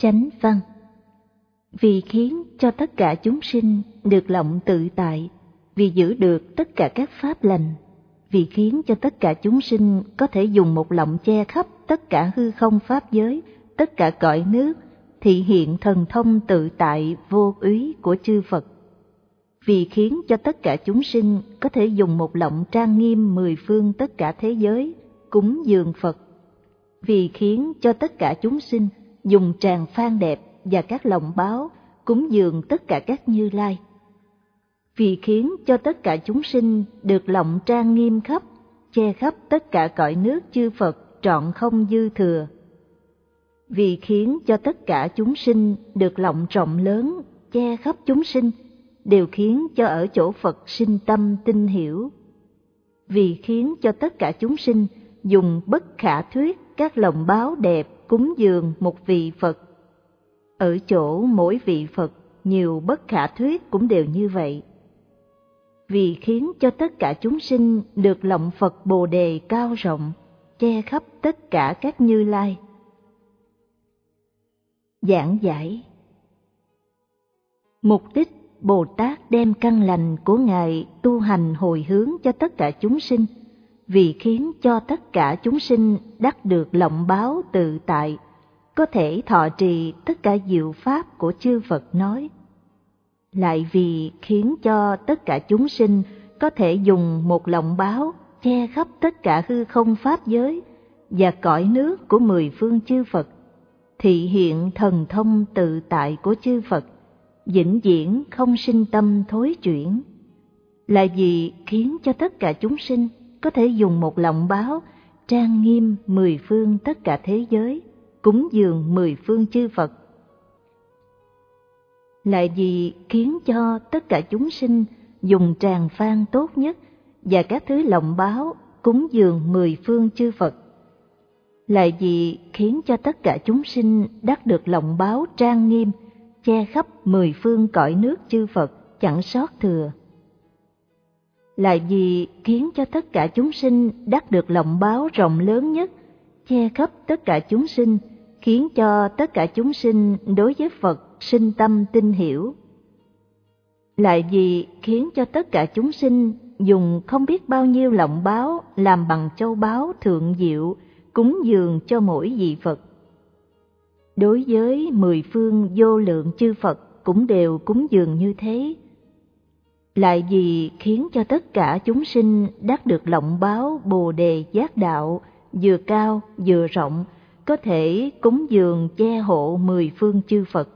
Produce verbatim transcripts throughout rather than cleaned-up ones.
Chánh văn. Vì khiến cho tất cả chúng sinh được lộng tự tại, vì giữ được tất cả các pháp lành, vì khiến cho tất cả chúng sinh có thể dùng một lọng che khắp tất cả hư không pháp giới, tất cả cõi nước, thị hiện thần thông tự tại vô úy của chư Phật. Vì khiến cho tất cả chúng sinh có thể dùng một lọng trang nghiêm mười phương tất cả thế giới, cúng dường Phật. Vì khiến cho tất cả chúng sinh dùng tràng phan đẹp và các lọng báo, cúng dường tất cả các Như Lai. Vì khiến cho tất cả chúng sinh được lọng trang nghiêm khắp, che khắp tất cả cõi nước chư Phật trọn không dư thừa. Vì khiến cho tất cả chúng sinh được lọng rộng lớn, che khắp chúng sinh, đều khiến cho ở chỗ Phật sinh tâm tinh hiểu. Vì khiến cho tất cả chúng sinh dùng bất khả thuyết các lọng báo đẹp cúng dường một vị Phật. Ở chỗ mỗi vị Phật nhiều bất khả thuyết cũng đều như vậy. Vì khiến cho tất cả chúng sinh được lọng Phật Bồ Đề cao rộng, che khắp tất cả các Như Lai. Giảng giải. Mục đích Bồ Tát đem căn lành của Ngài tu hành hồi hướng cho tất cả chúng sinh, vì khiến cho tất cả chúng sinh đắc được lọng báo tự tại, có thể thọ trì tất cả diệu pháp của chư Phật nói. Lại vì khiến cho tất cả chúng sinh có thể dùng một lọng báo che khắp tất cả hư không pháp giới và cõi nước của mười phương chư Phật, thị hiện thần thông tự tại của chư Phật, vĩnh viễn không sinh tâm thối chuyển. Là vì khiến cho tất cả chúng sinh có thể dùng một lọng báo trang nghiêm mười phương tất cả thế giới, cúng dường mười phương chư Phật. Lại vì khiến cho tất cả chúng sinh dùng tràng phan tốt nhất và các thứ lọng báo cúng dường mười phương chư Phật. Lại vì khiến cho tất cả chúng sinh đắc được lọng báo trang nghiêm, che khắp mười phương cõi nước chư Phật chẳng sót thừa. Lại vì khiến cho tất cả chúng sinh đắc được lọng báo rộng lớn nhất, che khắp tất cả chúng sinh, khiến cho tất cả chúng sinh đối với Phật sinh tâm tin hiểu. Lại vì khiến cho tất cả chúng sinh dùng không biết bao nhiêu lọng báo làm bằng châu báu thượng diệu, cúng dường cho mỗi vị Phật. Đối với mười phương vô lượng chư Phật cũng đều cúng dường như thế. Lại vì khiến cho tất cả chúng sinh đắc được lọng báo Bồ Đề giác đạo, vừa cao vừa rộng, có thể cúng dường che hộ mười phương chư Phật.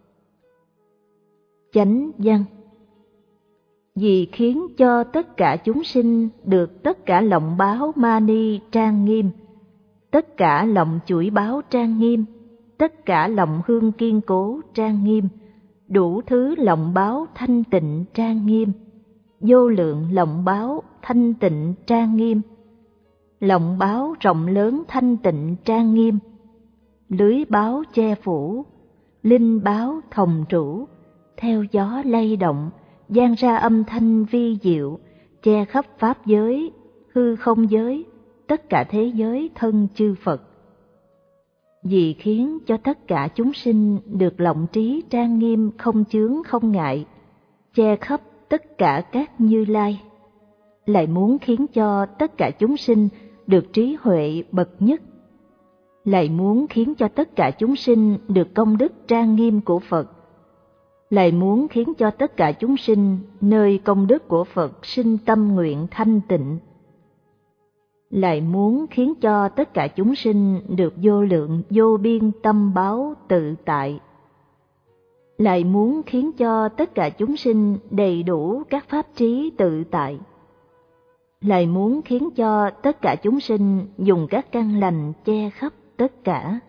Chánh văn. Vì khiến cho tất cả chúng sinh được tất cả lọng báo mani trang nghiêm, tất cả lọng chuỗi báo trang nghiêm, tất cả lọng hương kiên cố trang nghiêm, đủ thứ lọng báo thanh tịnh trang nghiêm, vô lượng lọng báo thanh tịnh trang nghiêm, lọng báo rộng lớn thanh tịnh trang nghiêm, lưới báo che phủ, linh báo thòng trụ, theo gió lay động, vang ra âm thanh vi diệu, che khắp pháp giới, hư không giới, tất cả thế giới thân chư Phật. Vì khiến cho tất cả chúng sinh được lọng trí trang nghiêm không chướng không ngại, che khắp tất cả các Như Lai. Lại muốn khiến cho tất cả chúng sinh được trí huệ bậc nhất. Lại muốn khiến cho tất cả chúng sinh được công đức trang nghiêm của Phật. Lại muốn khiến cho tất cả chúng sinh nơi công đức của Phật sinh tâm nguyện thanh tịnh. Lại muốn khiến cho tất cả chúng sinh được vô lượng vô biên tâm báo tự tại. Lại muốn khiến cho tất cả chúng sinh đầy đủ các pháp trí tự tại. Lại muốn khiến cho tất cả chúng sinh dùng các căn lành che khắp tất cả.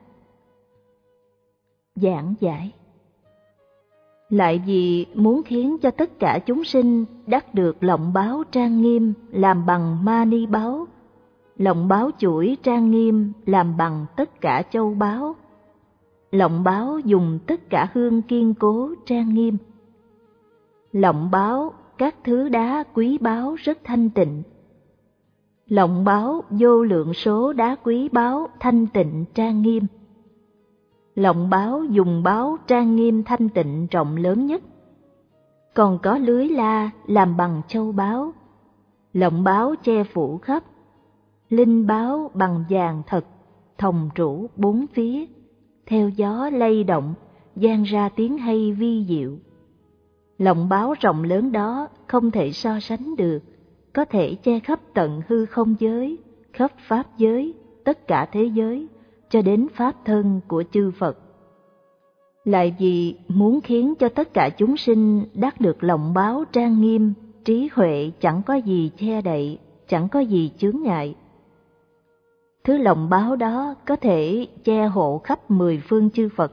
Giảng giải. Lại vì muốn khiến cho tất cả chúng sinh đắc được lọng báo trang nghiêm làm bằng mani báo, lọng báo chuỗi trang nghiêm làm bằng tất cả châu báu, lọng báo dùng tất cả hương kiên cố trang nghiêm, lọng báo các thứ đá quý báu rất thanh tịnh, lọng báo vô lượng số đá quý báu thanh tịnh trang nghiêm, lọng báo dùng báo trang nghiêm thanh tịnh rộng lớn nhất. Còn có lưới la làm bằng châu báu, lọng báo che phủ khắp, linh báo bằng vàng thật, thòng trũ bốn phía, theo gió lay động, vang ra tiếng hay vi diệu. Lọng báo rộng lớn đó không thể so sánh được, có thể che khắp tận hư không giới, khắp pháp giới, tất cả thế giới, cho đến pháp thân của chư Phật. Lại vì muốn khiến cho tất cả chúng sinh đắc được lọng báo trang nghiêm, trí huệ chẳng có gì che đậy, chẳng có gì chướng ngại. Thứ lọng báo đó có thể che hộ khắp mười phương chư Phật.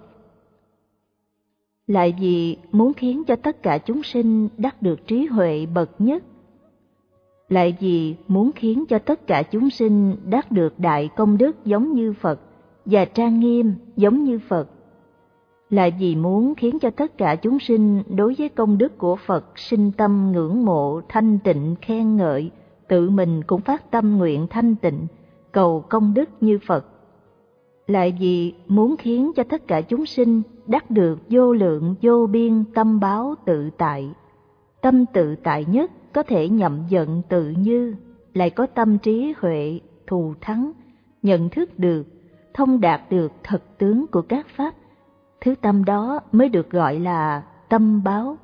Lại vì muốn khiến cho tất cả chúng sinh đắc được trí huệ bậc nhất. Lại vì muốn khiến cho tất cả chúng sinh đắc được đại công đức giống như Phật và trang nghiêm giống như Phật. Lại vì muốn khiến cho tất cả chúng sinh đối với công đức của Phật sinh tâm ngưỡng mộ, thanh tịnh, khen ngợi, tự mình cũng phát tâm nguyện thanh tịnh, cầu công đức như Phật. Lại vì muốn khiến cho tất cả chúng sinh đắc được vô lượng vô biên tâm báo tự tại. Tâm tự tại nhất có thể nhậm vận tự như, lại có tâm trí huệ, thù thắng, nhận thức được, thông đạt được thật tướng của các pháp. Thứ tâm đó mới được gọi là tâm báo.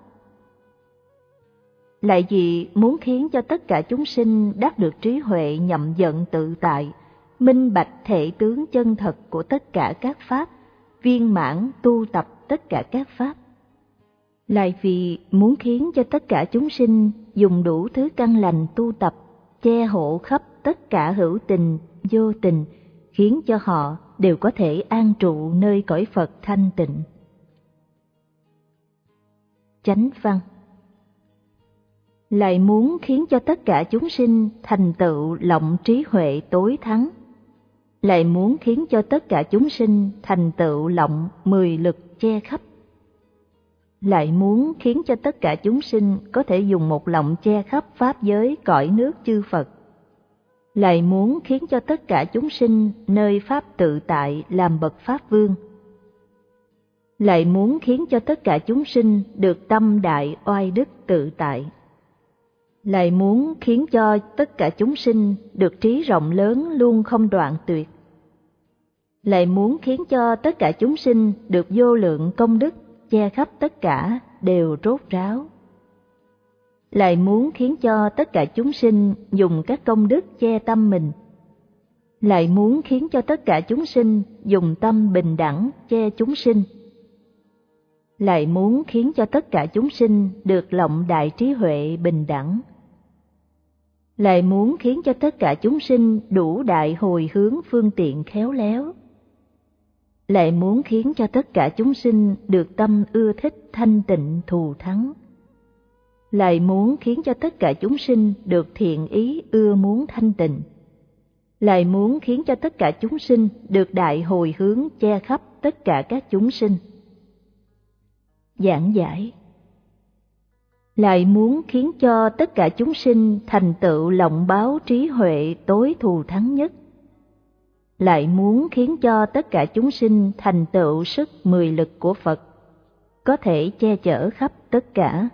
Lại vì muốn khiến cho tất cả chúng sinh đắc được trí huệ nhậm vận tự tại, minh bạch thể tướng chân thật của tất cả các pháp, viên mãn tu tập tất cả các pháp. Lại vì muốn khiến cho tất cả chúng sinh dùng đủ thứ căn lành tu tập, che hộ khắp tất cả hữu tình, vô tình, khiến cho họ đều có thể an trụ nơi cõi Phật thanh tịnh. Chánh văn. Lại muốn khiến cho tất cả chúng sinh thành tựu lọng trí huệ tối thắng. Lại muốn khiến cho tất cả chúng sinh thành tựu lọng mười lực che khắp. Lại muốn khiến cho tất cả chúng sinh có thể dùng một lọng che khắp pháp giới cõi nước chư Phật. Lại muốn khiến cho tất cả chúng sinh nơi pháp tự tại làm bậc pháp vương. Lại muốn khiến cho tất cả chúng sinh được tâm đại oai đức tự tại. Lại muốn khiến cho tất cả chúng sinh được trí rộng lớn luôn không đoạn tuyệt. Lại muốn khiến cho tất cả chúng sinh được vô lượng công đức che khắp tất cả đều rốt ráo. Lại muốn khiến cho tất cả chúng sinh dùng các công đức che tâm mình. Lại muốn khiến cho tất cả chúng sinh dùng tâm bình đẳng che chúng sinh. Lại muốn khiến cho tất cả chúng sinh được lọng đại trí huệ bình đẳng. Lại muốn khiến cho tất cả chúng sinh đủ đại hồi hướng phương tiện khéo léo. Lại muốn khiến cho tất cả chúng sinh được tâm ưa thích thanh tịnh thù thắng. Lại muốn khiến cho tất cả chúng sinh được thiện ý ưa muốn thanh tịnh. Lại muốn khiến cho tất cả chúng sinh được đại hồi hướng che khắp tất cả các chúng sinh. Giảng giải. Lại muốn khiến cho tất cả chúng sinh thành tựu lọng báo trí huệ tối thù thắng nhất. Lại muốn khiến cho tất cả chúng sinh thành tựu sức mười lực của Phật, có thể che chở khắp tất cả.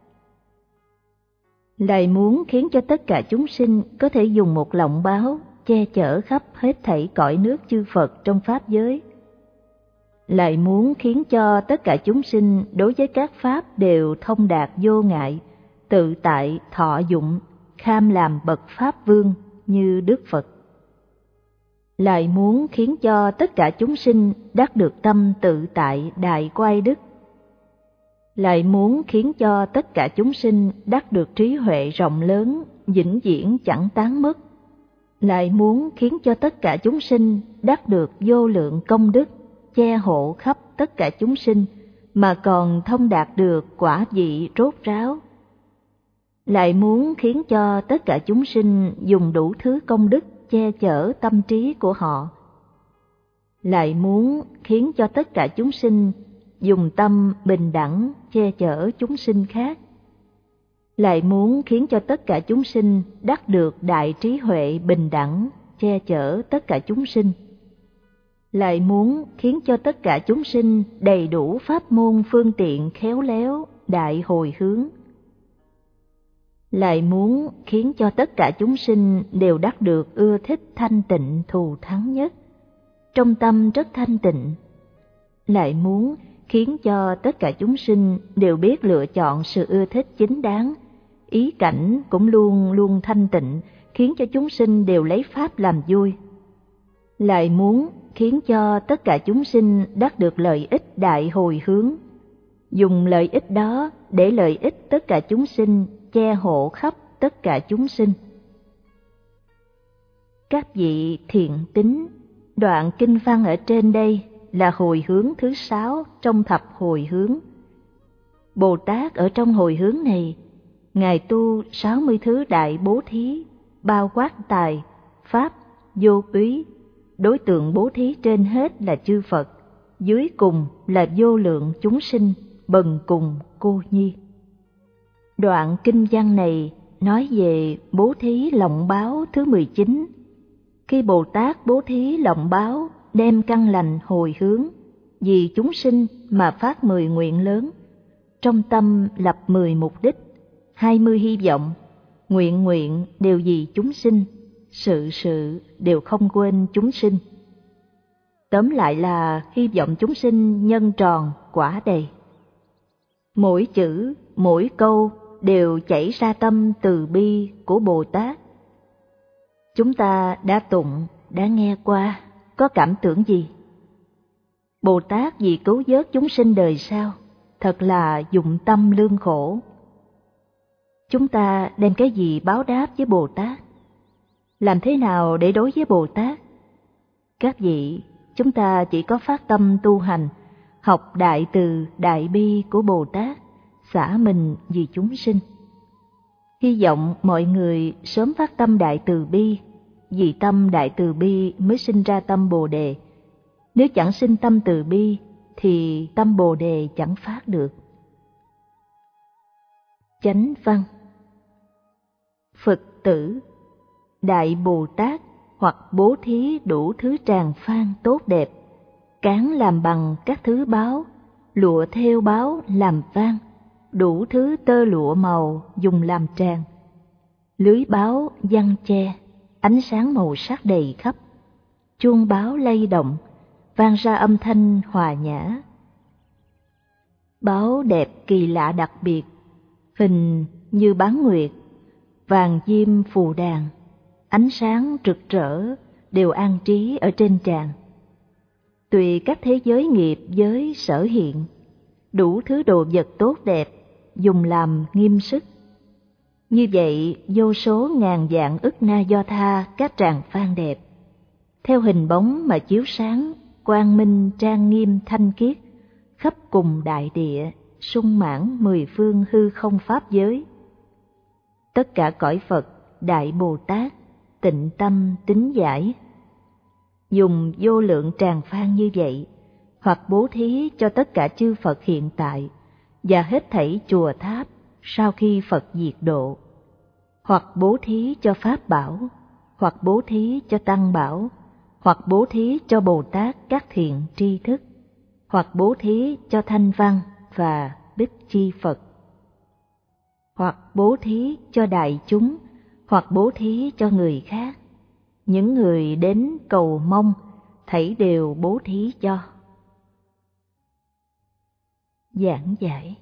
Lại muốn khiến cho tất cả chúng sinh có thể dùng một lọng báo che chở khắp hết thảy cõi nước chư Phật trong pháp giới. Lại muốn khiến cho tất cả chúng sinh đối với các pháp đều thông đạt vô ngại, tự tại thọ dụng, kham làm bậc pháp vương như Đức Phật. Lại muốn khiến cho tất cả chúng sinh đắc được tâm tự tại đại quay đức. Lại muốn khiến cho tất cả chúng sinh đắc được trí huệ rộng lớn, vĩnh viễn chẳng tán mất. Lại muốn khiến cho tất cả chúng sinh đắc được vô lượng công đức, che hộ khắp tất cả chúng sinh, mà còn thông đạt được quả vị rốt ráo. Lại muốn khiến cho tất cả chúng sinh dùng đủ thứ công đức che chở tâm trí của họ. Lại muốn khiến cho tất cả chúng sinh dùng tâm bình đẳng che chở chúng sinh khác. Lại muốn khiến cho tất cả chúng sinh đắc được đại trí huệ bình đẳng che chở tất cả chúng sinh. lại muốn khiến cho tất cả chúng sinh đầy đủ pháp môn phương tiện khéo léo, đại hồi hướng. Lại muốn khiến cho tất cả chúng sinh đều đắc được ưa thích thanh tịnh thù thắng nhất, trong tâm rất thanh tịnh. Lại muốn khiến cho tất cả chúng sinh đều biết lựa chọn sự ưa thích chính đáng, ý cảnh cũng luôn luôn thanh tịnh, khiến cho chúng sinh đều lấy pháp làm vui. Lại muốn khiến cho tất cả chúng sinh đắc được lợi ích đại hồi hướng, dùng lợi ích đó để lợi ích tất cả chúng sinh, che hộ khắp tất cả chúng sinh. Các vị thiện tín, đoạn kinh văn ở trên đây là hồi hướng thứ sáu trong thập hồi hướng. Bồ Tát ở trong hồi hướng này, Ngài tu sáu mươi thứ đại bố thí, bao quát tài, pháp, vô úy. Đối tượng bố thí trên hết là chư Phật, dưới cùng là vô lượng chúng sinh, bần cùng cô nhi. Đoạn kinh văn này nói về bố thí lòng báo thứ mười chín. Khi Bồ Tát bố thí lòng báo, đem căn lành hồi hướng, vì chúng sinh mà phát mười nguyện lớn, trong tâm lập mười mục đích, hai mươi hy vọng, nguyện nguyện đều vì chúng sinh, sự sự đều không quên chúng sinh. Tóm lại là hy vọng chúng sinh nhân tròn quả đầy. Mỗi chữ, mỗi câu đều chảy ra tâm từ bi của Bồ Tát. Chúng ta đã tụng, đã nghe qua, có cảm tưởng gì? Bồ Tát vì cứu vớt chúng sinh đời sau, thật là dụng tâm lương khổ. Chúng ta đem cái gì báo đáp với Bồ Tát? Làm thế nào để đối với Bồ Tát? Các vị, chúng ta chỉ có phát tâm tu hành, học đại từ, đại bi của Bồ Tát, xả mình vì chúng sinh. Hy vọng mọi người sớm phát tâm đại từ bi, vì tâm đại từ bi mới sinh ra tâm Bồ Đề. Nếu chẳng sinh tâm từ bi, thì tâm Bồ Đề chẳng phát được. Chánh văn: Phật tử, Đại Bồ Tát hoặc bố thí đủ thứ tràng phan tốt đẹp, cán làm bằng các thứ báo, lụa thêu báo làm vang, đủ thứ tơ lụa màu dùng làm tràng, lưới báo giăng che, ánh sáng màu sắc đầy khắp, chuông báo lay động, vang ra âm thanh hòa nhã. Báo đẹp kỳ lạ đặc biệt, hình như bán nguyệt, vàng diêm phù đàn, ánh sáng rực rỡ đều an trí ở trên tràng. Tùy các thế giới nghiệp giới sở hiện, đủ thứ đồ vật tốt đẹp dùng làm nghiêm sức. Như vậy vô số ngàn vạn ức na do tha các tràng phan đẹp, theo hình bóng mà chiếu sáng, quang minh trang nghiêm thanh khiết, khắp cùng đại địa, sung mãn mười phương hư không pháp giới. Tất cả cõi Phật, Đại Bồ Tát, tịnh tâm tín giải, dùng vô lượng tràng phan như vậy, hoặc bố thí cho tất cả chư Phật hiện tại và hết thảy chùa tháp sau khi Phật diệt độ, hoặc bố thí cho Pháp bảo, hoặc bố thí cho Tăng bảo, hoặc bố thí cho Bồ Tát các thiện tri thức, hoặc bố thí cho Thanh Văn và Bích Chi Phật, hoặc bố thí cho đại chúng, hoặc bố thí cho người khác. Những người đến cầu mong, thảy đều bố thí cho. Giảng giải: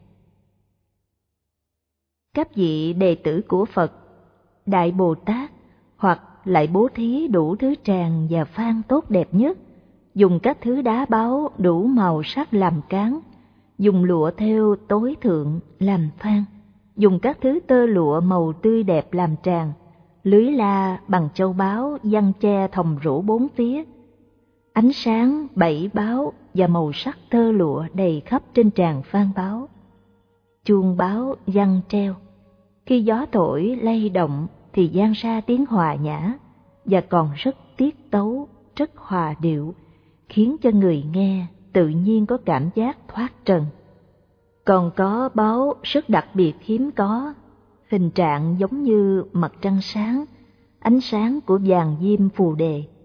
Các vị đệ tử của Phật, Đại Bồ Tát, hoặc lại bố thí đủ thứ tràng và phan tốt đẹp nhất, dùng các thứ đá báu đủ màu sắc làm cán, dùng lụa thêu tối thượng làm phan, dùng các thứ tơ lụa màu tươi đẹp làm tràng, lưới la bằng châu báu giăng che thòng rũ bốn phía, ánh sáng bảy báo và màu sắc tơ lụa đầy khắp trên tràng phan báo, chuông báo giăng treo, khi gió thổi lay động thì vang ra tiếng hòa nhã và còn rất tiết tấu, rất hòa điệu, khiến cho người nghe tự nhiên có cảm giác thoát trần. Còn có báo rất đặc biệt hiếm có, hình trạng giống như mặt trăng sáng, ánh sáng của vàng diêm phù đề,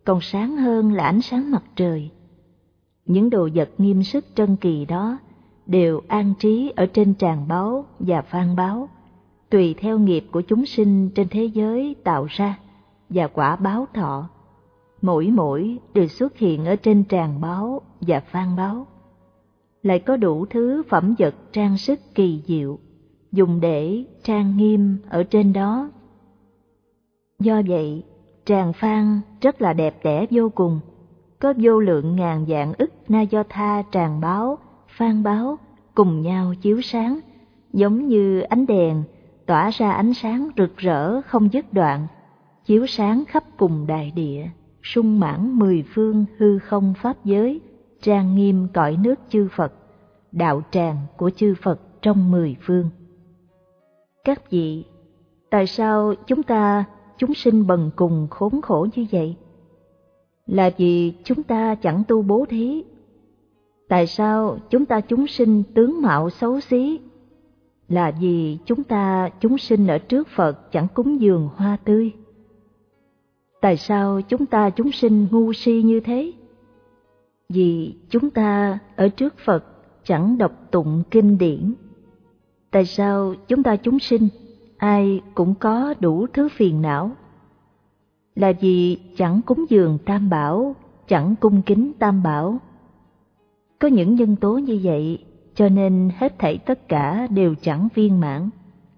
còn sáng hơn là ánh sáng mặt trời. Những đồ vật nghiêm sức trân kỳ đó đều an trí ở trên tràng báu và phan báu, tùy theo nghiệp của chúng sinh trên thế giới tạo ra và quả báo thọ. Mỗi mỗi đều xuất hiện ở trên tràng báu và phan báu. Lại có đủ thứ phẩm vật trang sức kỳ diệu, dùng để trang nghiêm ở trên đó. Do vậy, tràng phan rất là đẹp đẽ vô cùng, có vô lượng ngàn vạn ức na do tha tràng báu, phan báu cùng nhau chiếu sáng, giống như ánh đèn tỏa ra ánh sáng rực rỡ không dứt đoạn, chiếu sáng khắp cùng đại địa, sung mãn mười phương hư không pháp giới, trang nghiêm cõi nước chư Phật, đạo tràng của chư Phật trong mười phương. Các vị, tại sao chúng ta chúng sinh bần cùng khốn khổ như vậy? Là vì chúng ta chẳng tu bố thí. Tại sao chúng ta chúng sinh tướng mạo xấu xí? Là vì chúng ta chúng sinh ở trước Phật chẳng cúng dường hoa tươi. Tại sao chúng ta chúng sinh ngu si như thế? Vì chúng ta ở trước Phật chẳng đọc tụng kinh điển. Tại sao chúng ta chúng sinh ai cũng có đủ thứ phiền não? Là vì chẳng cúng dường Tam Bảo, chẳng cung kính Tam Bảo. Có những nhân tố như vậy, cho nên hết thảy tất cả đều chẳng viên mãn.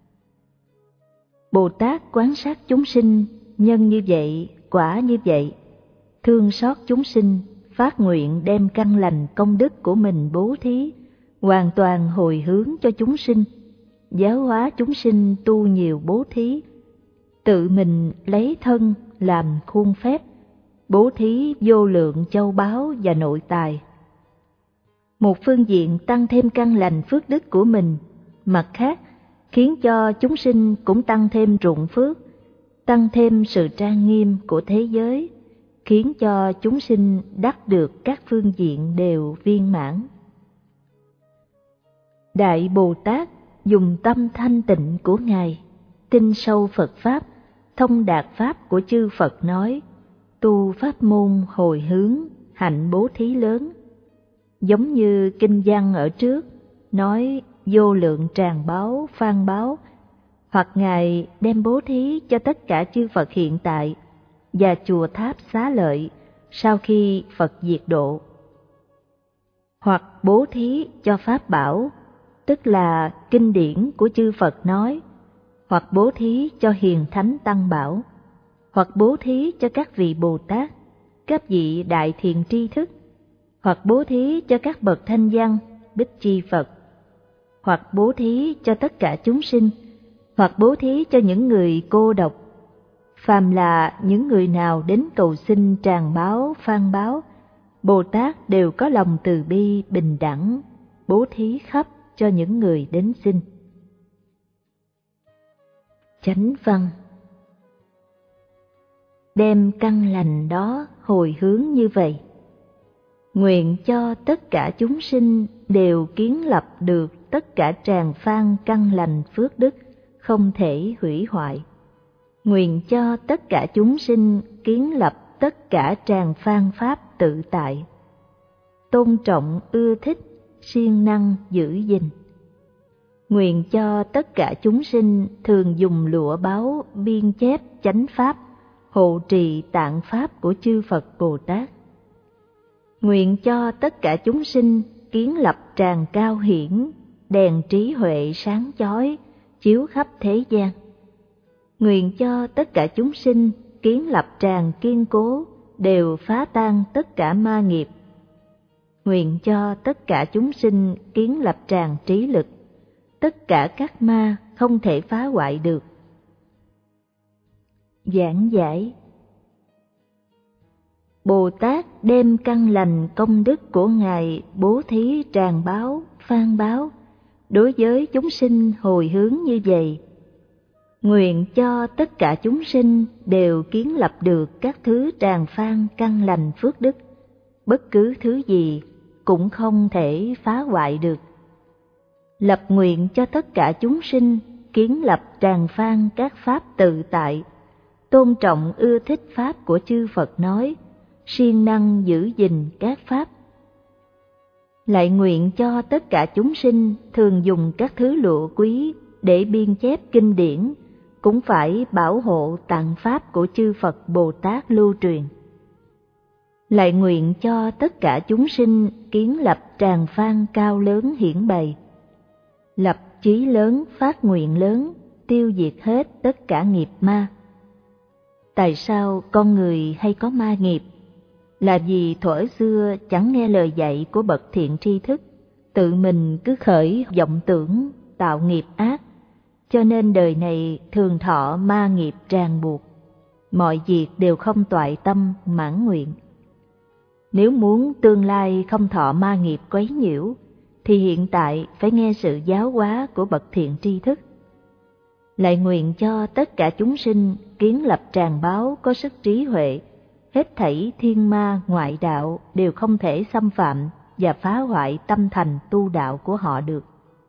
Bồ Tát quán sát chúng sinh, nhân như vậy, quả như vậy, thương xót chúng sinh, phát nguyện đem căn lành công đức của mình bố thí, hoàn toàn hồi hướng cho chúng sinh, giáo hóa chúng sinh tu nhiều bố thí, tự mình lấy thân làm khuôn phép, bố thí vô lượng châu báu và nội tài. Một phương diện tăng thêm căn lành phước đức của mình, mặt khác khiến cho chúng sinh cũng tăng thêm ruộng phước, tăng thêm sự trang nghiêm của thế giới, khiến cho chúng sinh đắc được các phương diện đều viên mãn. Đại Bồ Tát dùng tâm thanh tịnh của Ngài, tin sâu Phật Pháp, thông đạt Pháp của chư Phật nói, tu pháp môn hồi hướng, hạnh bố thí lớn. Giống như kinh văn ở trước, nói vô lượng tràng báu, phan báu, hoặc Ngài đem bố thí cho tất cả chư Phật hiện tại và chùa tháp Xá Lợi sau khi Phật diệt độ. Hoặc bố thí cho Pháp Bảo, tức là kinh điển của chư Phật nói, hoặc bố thí cho hiền thánh tăng bảo, hoặc bố thí cho các vị Bồ Tát, các vị đại thiện tri thức, hoặc bố thí cho các bậc thanh văn, bích chi Phật, hoặc bố thí cho tất cả chúng sinh, hoặc bố thí cho những người cô độc. Phàm là những người nào đến cầu xin tràng báo, phan báo, Bồ Tát đều có lòng từ bi bình đẳng, bố thí khắp cho những người đến xin. Chánh văn: đem căn lành đó hồi hướng như vậy, nguyện cho tất cả chúng sinh đều kiến lập được tất cả tràng phan căn lành phước đức không thể hủy hoại. Nguyện cho tất cả chúng sinh kiến lập tất cả tràng phan pháp tự tại, tôn trọng ưa thích, siêng năng giữ gìn. Nguyện cho tất cả chúng sinh thường dùng lụa báu biên chép chánh pháp, hộ trì tạng pháp của chư Phật Bồ Tát. Nguyện cho tất cả chúng sinh kiến lập tràng cao hiển, đèn trí huệ sáng chói, chiếu khắp thế gian. Nguyện cho tất cả chúng sinh kiến lập tràng kiên cố, đều phá tan tất cả ma nghiệp. Nguyện cho tất cả chúng sinh kiến lập tràng trí lực, tất cả các ma không thể phá hoại được. Giảng giải: Bồ Tát đem căn lành công đức của Ngài bố thí tràng báo, phan báo, đối với chúng sinh hồi hướng như vậy. Nguyện cho tất cả chúng sinh đều kiến lập được các thứ tràng phan căn lành phước đức, bất cứ thứ gì cũng không thể phá hoại được. Lập nguyện cho tất cả chúng sinh kiến lập tràng phan các pháp tự tại, tôn trọng ưa thích pháp của chư Phật nói, siêng năng giữ gìn các pháp. Lại nguyện cho tất cả chúng sinh thường dùng các thứ lụa quý để biên chép kinh điển, cũng phải bảo hộ tạng pháp của chư Phật Bồ Tát lưu truyền. Lại nguyện cho tất cả chúng sinh kiến lập tràng phan cao lớn hiển bày, lập chí lớn, phát nguyện lớn, tiêu diệt hết tất cả nghiệp ma. Tại sao con người hay có ma nghiệp? Là vì thuở xưa chẳng nghe lời dạy của bậc thiện tri thức, tự mình cứ khởi vọng tưởng, tạo nghiệp ác, cho nên đời này thường thọ ma nghiệp ràng buộc, mọi việc đều không toại tâm mãn nguyện. Nếu muốn tương lai không thọ ma nghiệp quấy nhiễu, thì hiện tại phải nghe sự giáo hóa của bậc thiện tri thức. Lại nguyện cho tất cả chúng sinh kiến lập tràng báo có sức trí huệ, hết thảy thiên ma ngoại đạo đều không thể xâm phạm và phá hoại tâm thành tu đạo của họ được.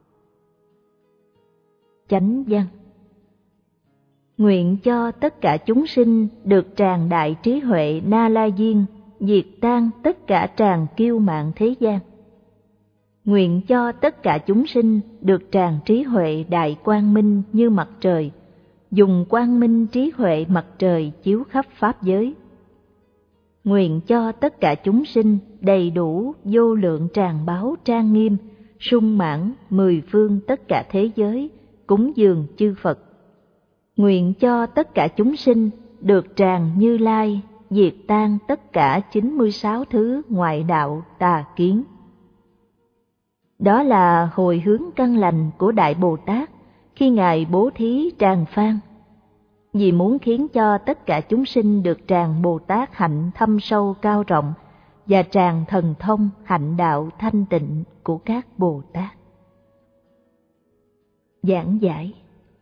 Chánh văn. Nguyện cho tất cả chúng sinh được tràng đại trí huệ Na La Diên, diệt tan tất cả tràng kiêu mạn thế gian. Nguyện cho tất cả chúng sinh được tràng trí huệ đại quang minh như mặt trời, dùng quang minh trí huệ mặt trời chiếu khắp pháp giới. Nguyện cho tất cả chúng sinh đầy đủ vô lượng tràng báo trang nghiêm, sung mãn mười phương tất cả thế giới, cúng dường chư Phật. Nguyện cho tất cả chúng sinh được tràng Như Lai, diệt tan tất cả chín mươi sáu thứ ngoại đạo tà kiến. Đó là hồi hướng căn lành của Đại Bồ Tát khi Ngài bố thí tràng phan, vì muốn khiến cho tất cả chúng sinh được tràng Bồ Tát hạnh thâm sâu cao rộng và tràng thần thông hạnh đạo thanh tịnh của các Bồ Tát. Giảng giải.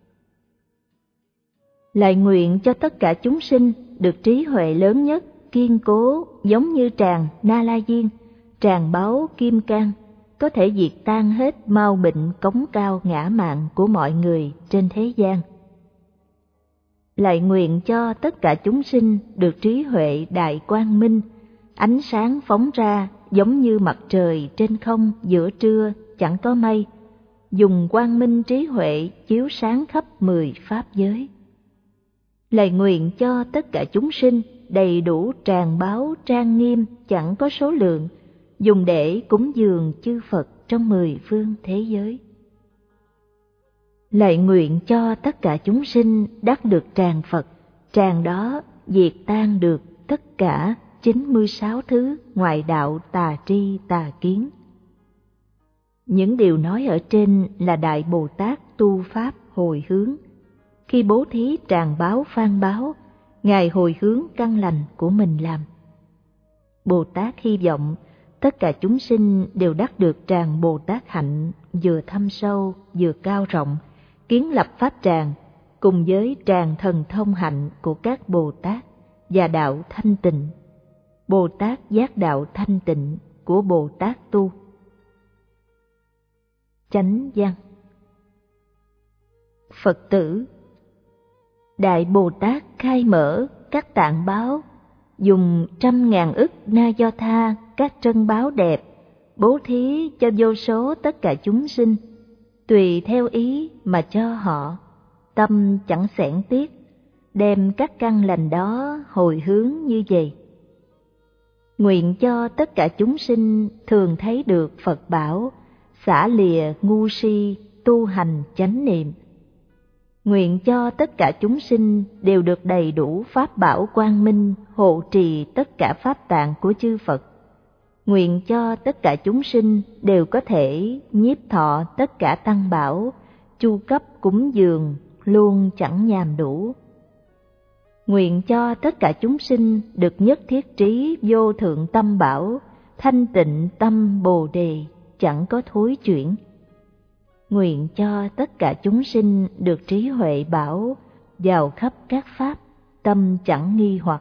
Lại nguyện cho tất cả chúng sinh được trí huệ lớn nhất, kiên cố giống như tràng Na La Diên, tràng báo Kim Cang, có thể diệt tan hết mau bệnh cống cao ngã mạn của mọi người trên thế gian. Lại nguyện cho tất cả chúng sinh được trí huệ đại quang minh, ánh sáng phóng ra giống như mặt trời trên không giữa trưa chẳng có mây, dùng quang minh trí huệ chiếu sáng khắp mười pháp giới. Lại nguyện cho tất cả chúng sinh đầy đủ tràng báo trang nghiêm chẳng có số lượng, dùng để cúng dường chư Phật trong mười phương thế giới. Lại nguyện cho tất cả chúng sinh đắc được tràng Phật, tràng đó diệt tan được tất cả chín mươi sáu thứ ngoại đạo tà tri tà kiến. Những điều nói ở trên là Đại Bồ Tát tu pháp hồi hướng. Khi bố thí tràng báo phan báo, Ngài hồi hướng căn lành của mình làm. Bồ Tát hy vọng tất cả chúng sinh đều đắc được tràng Bồ Tát hạnh vừa thâm sâu vừa cao rộng, kiến lập pháp tràng cùng với tràng thần thông hạnh của các Bồ Tát và đạo thanh tịnh, Bồ Tát giác đạo thanh tịnh của Bồ Tát tu. Chánh văn. Phật tử. Đại Bồ Tát khai mở các tạng báo, dùng trăm ngàn ức na do tha các trân báo đẹp, bố thí cho vô số tất cả chúng sinh, tùy theo ý mà cho họ, tâm chẳng xẻn tiếc, đem các căn lành đó hồi hướng như vậy. Nguyện cho tất cả chúng sinh thường thấy được Phật bảo, xả lìa ngu si, tu hành chánh niệm. Nguyện cho tất cả chúng sinh đều được đầy đủ pháp bảo quang minh, hộ trì tất cả pháp tạng của chư Phật. Nguyện cho tất cả chúng sinh đều có thể nhiếp thọ tất cả tăng bảo, chu cấp cúng dường, luôn chẳng nhàm đủ. Nguyện cho tất cả chúng sinh được nhất thiết trí vô thượng tâm bảo, thanh tịnh tâm Bồ Đề, chẳng có thối chuyển. Nguyện cho tất cả chúng sinh được trí huệ bảo, vào khắp các pháp, tâm chẳng nghi hoặc.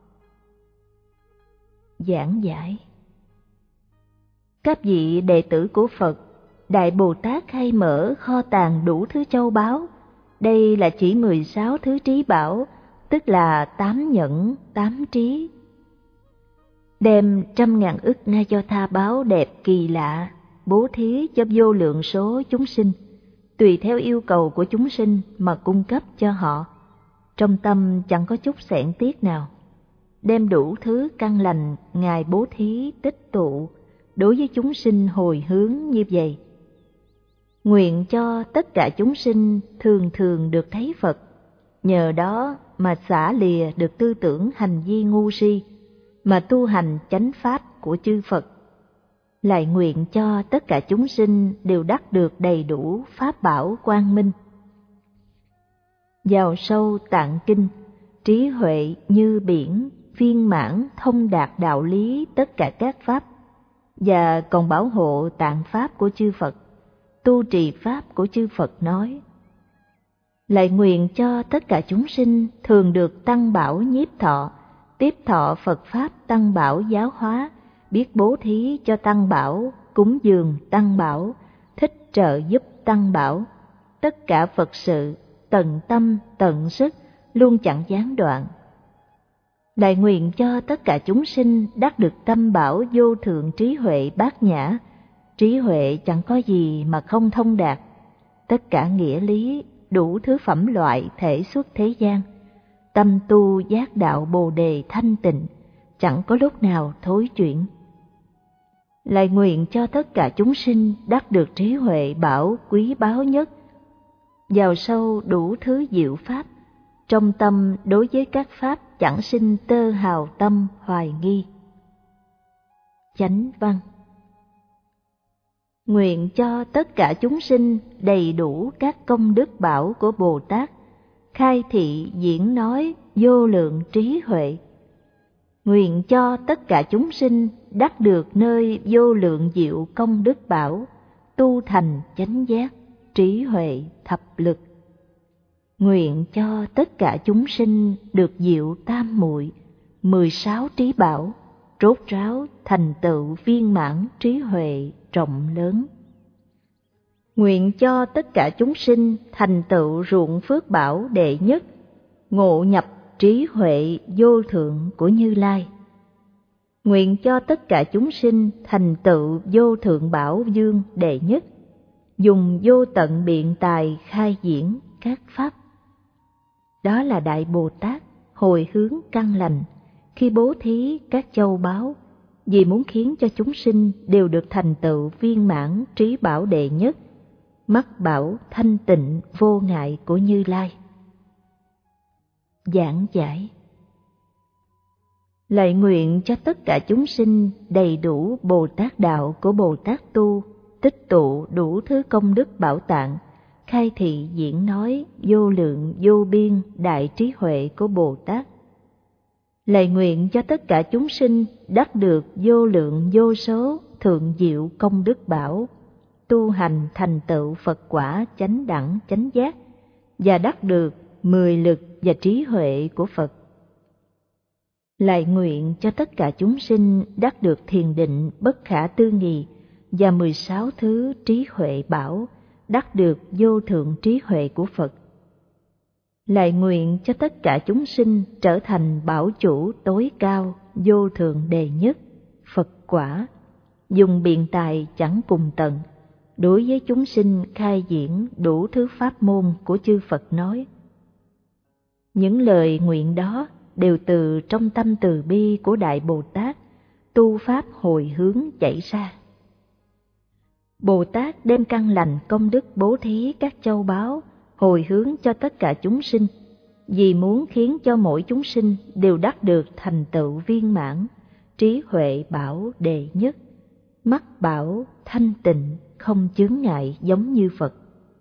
Giảng giải. Các vị đệ tử của Phật, Đại Bồ Tát khai mở kho tàng đủ thứ châu báu. Đây là chỉ mười sáu thứ trí bảo, tức là tám nhẫn, tám trí. đem trăm ngàn ức na do tha báo đẹp kỳ lạ bố thí cho vô lượng số chúng sinh, tùy theo yêu cầu của chúng sinh mà cung cấp cho họ, trong tâm chẳng có chút xẻn tiếc nào. Đem đủ thứ căn lành Ngài bố thí tích tụ đối với chúng sinh hồi hướng như vậy. Nguyện cho tất cả chúng sinh thường thường được thấy Phật, nhờ đó mà xả lìa được tư tưởng hành vi ngu si, mà tu hành chánh pháp của chư Phật. Lại nguyện cho tất cả chúng sinh đều đắc được đầy đủ pháp bảo quang minh. Vào sâu tạng kinh, trí huệ như biển, viên mãn thông đạt đạo lý tất cả các pháp, và còn bảo hộ tạng pháp của chư Phật, tu trì pháp của chư Phật nói. Lại nguyện cho tất cả chúng sinh thường được tăng bảo nhiếp thọ, tiếp thọ Phật pháp tăng bảo giáo hóa, biết bố thí cho tăng bảo, cúng dường tăng bảo, thích trợ giúp tăng bảo, tất cả Phật sự tận tâm tận sức, luôn chẳng gián đoạn. Lại nguyện cho tất cả chúng sinh đắc được tâm bảo vô thượng trí huệ bát nhã, trí huệ chẳng có gì mà không thông đạt, tất cả nghĩa lý đủ thứ phẩm loại thể xuất thế gian, tâm tu giác đạo bồ đề thanh tịnh, chẳng có lúc nào thối chuyển. Lại nguyện cho tất cả chúng sinh đắc được trí huệ bảo quý báu nhất, vào sâu đủ thứ diệu pháp, trong tâm đối với các pháp chẳng sinh tơ hào tâm hoài nghi. Chánh văn. Nguyện cho tất cả chúng sinh đầy đủ các công đức bảo của Bồ Tát, khai thị diễn nói vô lượng trí huệ. Nguyện cho tất cả chúng sinh đắc được nơi vô lượng diệu công đức bảo, tu thành chánh giác, trí huệ thập lực. Nguyện cho tất cả chúng sinh được diệu tam muội, mười sáu trí bảo, rốt ráo thành tựu viên mãn trí huệ rộng lớn. Nguyện cho tất cả chúng sinh thành tựu ruộng phước bảo đệ nhất, ngộ nhập trí huệ vô thượng của Như Lai. Nguyện cho tất cả chúng sinh thành tựu vô thượng bảo dương đệ nhất, dùng vô tận biện tài khai diễn các pháp. Đó là Đại Bồ Tát hồi hướng căn lành khi bố thí các châu báu, vì muốn khiến cho chúng sinh đều được thành tựu viên mãn trí bảo đệ nhất, mắt bảo thanh tịnh vô ngại của Như Lai. Giảng giải. Lại nguyện cho tất cả chúng sinh đầy đủ Bồ Tát đạo của Bồ Tát tu, tích tụ đủ thứ công đức bảo tạng, khai thị diễn nói vô lượng vô biên đại trí huệ của Bồ Tát. Lại nguyện cho tất cả chúng sinh đắc được vô lượng vô số thượng diệu công đức bảo, tu hành thành tựu Phật quả chánh đẳng chánh giác, và đắc được mười lực và trí huệ của Phật. Lại nguyện cho tất cả chúng sinh đắc được thiền định bất khả tư nghì và mười sáu thứ trí huệ bảo, đắc được vô thượng trí huệ của Phật. Lại nguyện cho tất cả chúng sinh trở thành bảo chủ tối cao vô thượng đệ nhất, Phật quả, dùng biện tài chẳng cùng tận, đối với chúng sinh khai diễn đủ thứ pháp môn của chư Phật nói. Những lời nguyện đó đều từ trong tâm từ bi của Đại Bồ Tát, tu pháp hồi hướng chảy ra. Bồ Tát đem căn lành công đức bố thí các châu báu, hồi hướng cho tất cả chúng sinh, vì muốn khiến cho mỗi chúng sinh đều đắc được thành tựu viên mãn, trí huệ bảo đệ nhất, mắt bảo thanh tịnh không chướng ngại giống như Phật.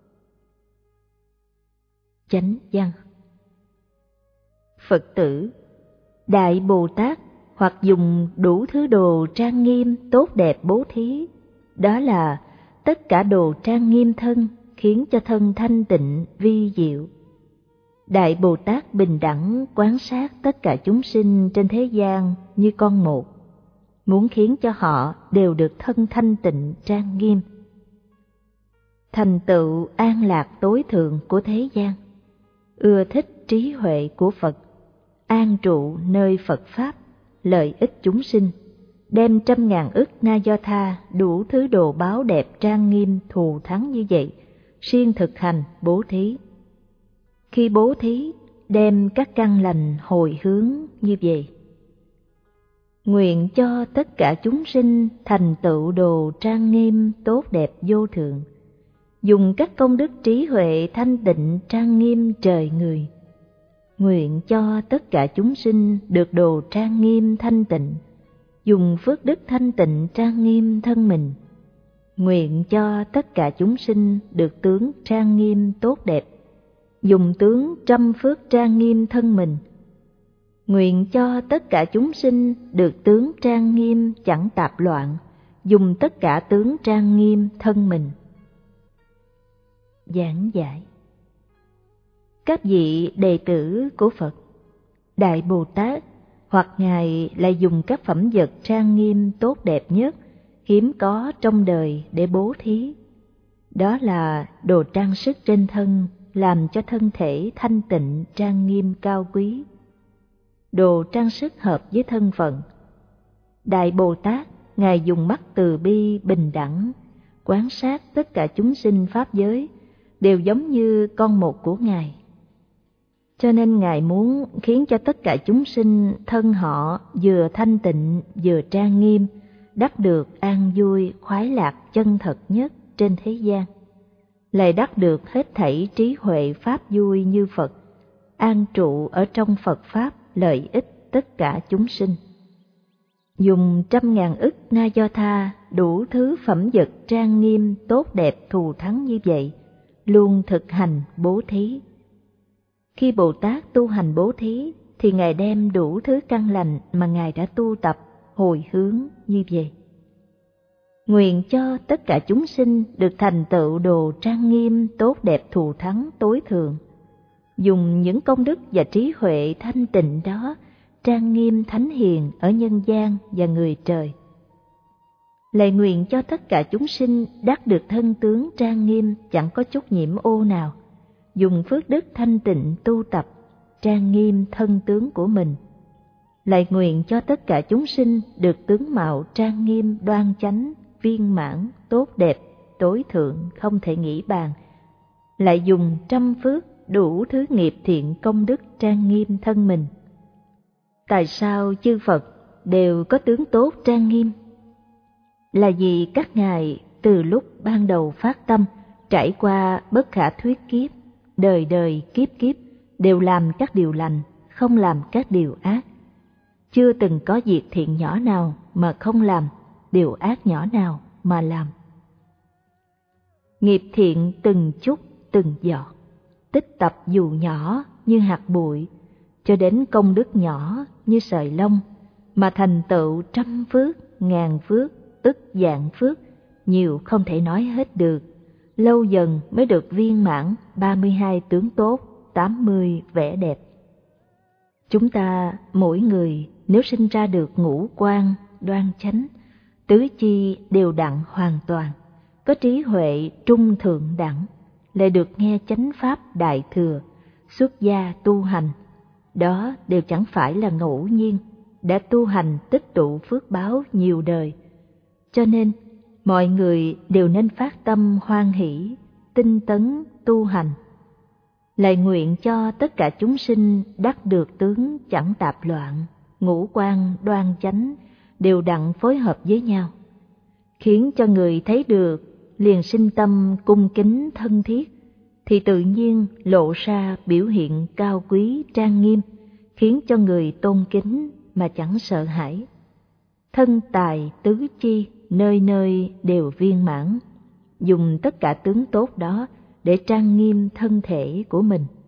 Chánh văn. Phật tử, Đại Bồ Tát hoặc dùng đủ thứ đồ trang nghiêm tốt đẹp bố thí, đó là tất cả đồ trang nghiêm thân khiến cho thân thanh tịnh vi diệu. Đại Bồ Tát bình đẳng quán sát tất cả chúng sinh trên thế gian như con một, muốn khiến cho họ đều được thân thanh tịnh trang nghiêm, thành tựu an lạc tối thượng của thế gian, ưa thích trí huệ của Phật, an trụ nơi Phật Pháp, lợi ích chúng sinh. đem trăm ngàn ức na do tha, đủ thứ đồ báo đẹp trang nghiêm thù thắng như vậy, siêng thực hành bố thí. Khi bố thí, đem các căn lành hồi hướng như vậy. Nguyện cho tất cả chúng sinh thành tựu đồ trang nghiêm tốt đẹp vô thượng, dùng các công đức trí huệ thanh tịnh trang nghiêm trời người. Nguyện cho tất cả chúng sinh được đồ trang nghiêm thanh tịnh, dùng phước đức thanh tịnh trang nghiêm thân mình. Nguyện cho tất cả chúng sinh được tướng trang nghiêm tốt đẹp, dùng tướng trăm phước trang nghiêm thân mình. Nguyện cho tất cả chúng sinh được tướng trang nghiêm chẳng tạp loạn, dùng tất cả tướng trang nghiêm thân mình. Giảng giải. Các vị đệ tử của Phật, Đại Bồ Tát hoặc Ngài lại dùng các phẩm vật trang nghiêm tốt đẹp nhất, hiếm có trong đời để bố thí. Đó là đồ trang sức trên thân, làm cho thân thể thanh tịnh trang nghiêm cao quý. Đồ trang sức hợp với thân phận. Đại Bồ Tát, Ngài dùng mắt từ bi bình đẳng, quan sát tất cả chúng sinh pháp giới, đều giống như con một của Ngài. Cho nên Ngài muốn khiến cho tất cả chúng sinh thân họ vừa thanh tịnh vừa trang nghiêm, đắc được an vui khoái lạc chân thật nhất trên thế gian, lại đắc được hết thảy trí huệ pháp vui như Phật, an trụ ở trong Phật Pháp lợi ích tất cả chúng sinh. Dùng trăm ngàn ức na do tha, đủ thứ phẩm vật trang nghiêm tốt đẹp thù thắng như vậy, luôn thực hành bố thí. Khi Bồ Tát tu hành bố thí, thì Ngài đem đủ thứ căn lành mà Ngài đã tu tập hồi hướng như vậy. Nguyện cho tất cả chúng sinh được thành tựu đồ trang nghiêm tốt đẹp thù thắng tối thượng, dùng những công đức và trí huệ thanh tịnh đó trang nghiêm thánh hiền ở nhân gian và người trời. Lại nguyện cho tất cả chúng sinh đắc được thân tướng trang nghiêm chẳng có chút nhiễm ô nào, dùng phước đức thanh tịnh tu tập trang nghiêm thân tướng của mình. Lại nguyện cho tất cả chúng sinh được tướng mạo trang nghiêm đoan chánh, viên mãn, tốt đẹp, tối thượng không thể nghĩ bàn. Lại dùng trăm phước đủ thứ nghiệp thiện công đức trang nghiêm thân mình. Tại sao chư Phật đều có tướng tốt trang nghiêm? Là vì các ngài từ lúc ban đầu phát tâm, trải qua bất khả thuyết kiếp, đời đời kiếp kiếp đều làm các điều lành, không làm các điều ác. Chưa từng có việc thiện nhỏ nào mà không làm, điều ác nhỏ nào mà làm. Nghiệp thiện từng chút từng giọt, tích tập dù nhỏ như hạt bụi, cho đến công đức nhỏ như sợi lông, mà thành tựu trăm phước, ngàn phước, ức vạn phước, nhiều không thể nói hết được. Lâu dần mới được viên mãn ba mươi hai tướng tốt, tám mươi vẻ đẹp. Chúng ta mỗi người nếu sinh ra được ngũ quan đoan chánh, tứ chi đều đặn hoàn toàn, có trí huệ trung thượng đẳng, lại được nghe chánh pháp đại thừa, xuất gia tu hành, đó đều chẳng phải là ngẫu nhiên, đã tu hành tích tụ phước báo nhiều đời. Cho nên mọi người đều nên phát tâm hoan hỷ, tinh tấn tu hành. Lại nguyện cho tất cả chúng sinh đắc được tướng chẳng tạp loạn, ngũ quan đoan chánh, đều đặn phối hợp với nhau, khiến cho người thấy được liền sinh tâm cung kính thân thiết, thì tự nhiên lộ ra biểu hiện cao quý trang nghiêm, khiến cho người tôn kính mà chẳng sợ hãi. Thân tài tứ chi nơi nơi đều viên mãn, dùng tất cả tướng tốt đó để trang nghiêm thân thể của mình.